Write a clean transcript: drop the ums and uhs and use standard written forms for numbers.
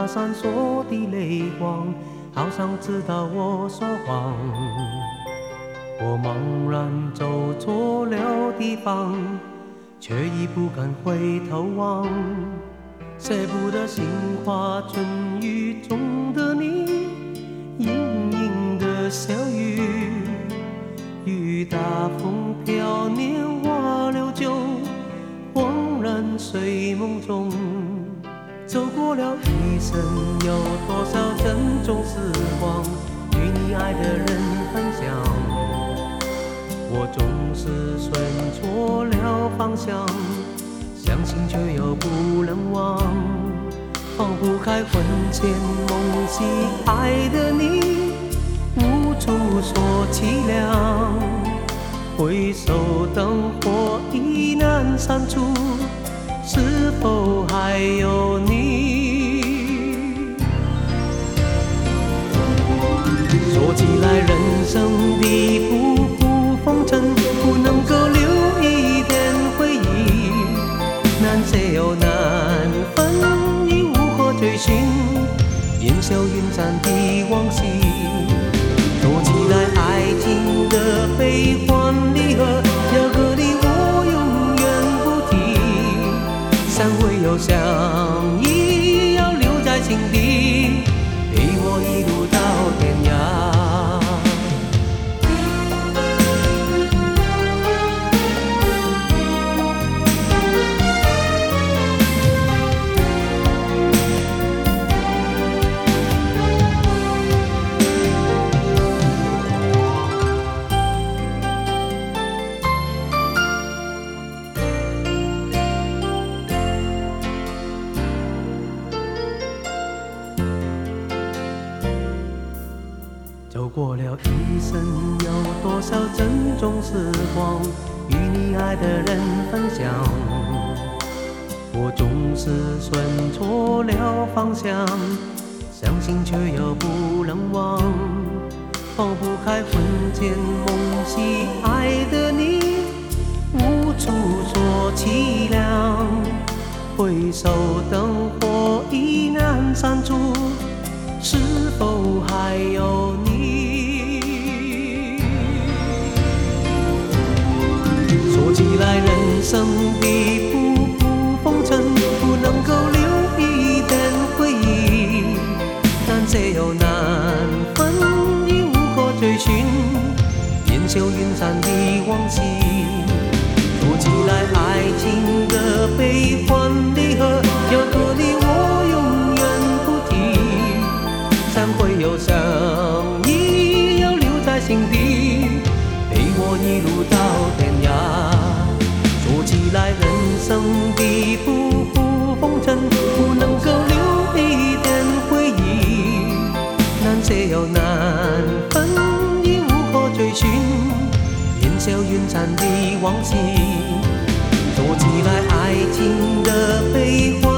那闪烁的泪光，好像知道我说谎。我茫然走错了地方，却已不敢回头望。舍不得杏花春雨中的你，盈盈的小雨，雨打风飘，年华流久，恍然睡梦中。走过了一生，有多少珍重时光与你爱的人分享。我总是选错了方向，相信却又不能忘。放不开魂牵梦系爱的你，无处说凄凉。回首灯火已难删除，是否还有你？说起来人生的浮浮风尘，不能够留一点回忆，难舍又难分，已无可追寻，烟消云散的往昔。说起来爱情的悲欢离合，要和你我永远不提，散会又相依，要留在心底，陪我一路到天涯。走过了一生，有多少珍重时光与你爱的人分享。我总是选错了方向，相信却又不能忘。放不开魂牵梦系爱的你，无处说凄凉。回首灯火已难删除，是否还有你？说起来人生的浮浮风尘，不能够留一点回忆，难舍又难分，已无可追寻，烟消云散的往昔。说起来爱情的悲欢离合，要和你我永远不提，散会又相依，要留在心底，陪我一路到天涯。说起来人生的浮浮风尘，不能够留一点回忆，难舍又难分，已无可追寻，烟消云散的往昔。说起来爱情的悲欢